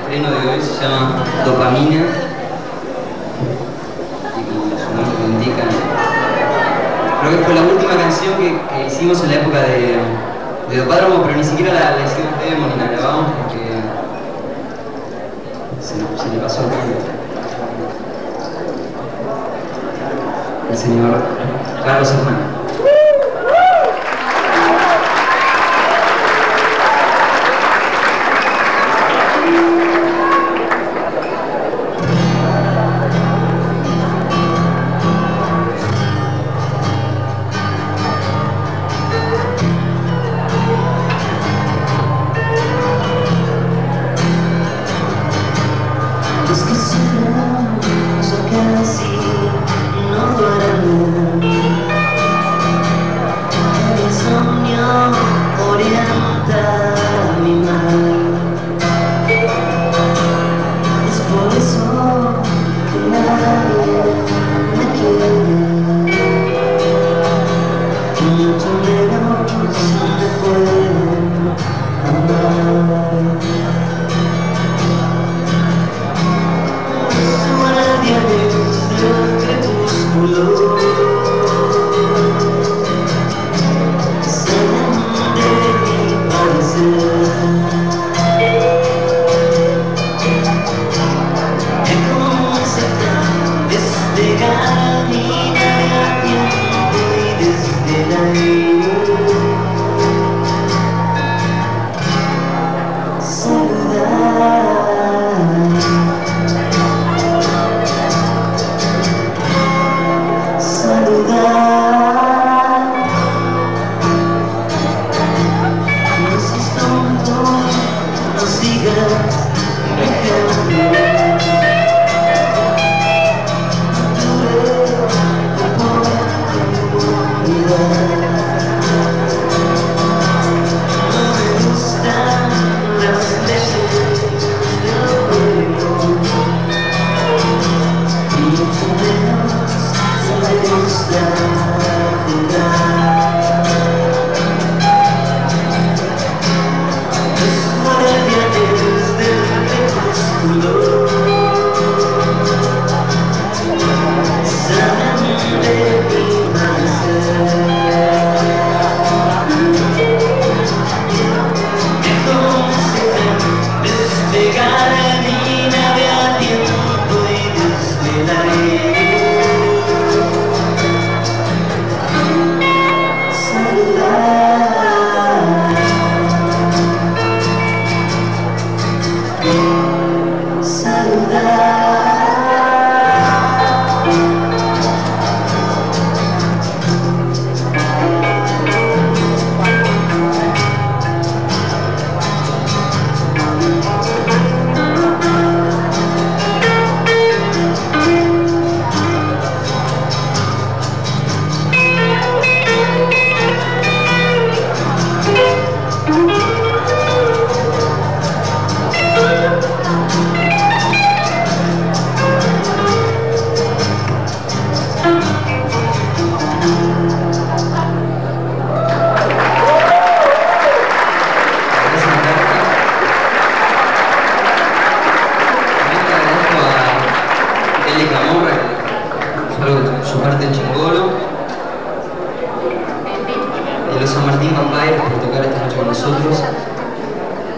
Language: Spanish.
estreno de hoy se llama Dopamina, y como su nombre lo indica, creo que fue la última canción que hicimos en la época de Dopádromo, pero ni siquiera la hicimos demo ni la grabamos porque se le pasó el tiempo. El señor Carlos Hernández. Es que yo casi no duermo. El insomnio orienta mi mal. Es por eso que nadie me quiere. Mucho menos me pueden amar. Del crepúsculo salen de mi parecer. Es como aceptar despegar mi nave a tiempo y desde el aire saludar. No seas tonto, no sigas mi ejemplo. No puedo olvidar. No me gustan las leyes del juego, y mucho menos me gusta jugar. Los guardianes del crepúsculo saben de mi parecer. Es como si despegara mi nave a tiempo y desde el aire saludar.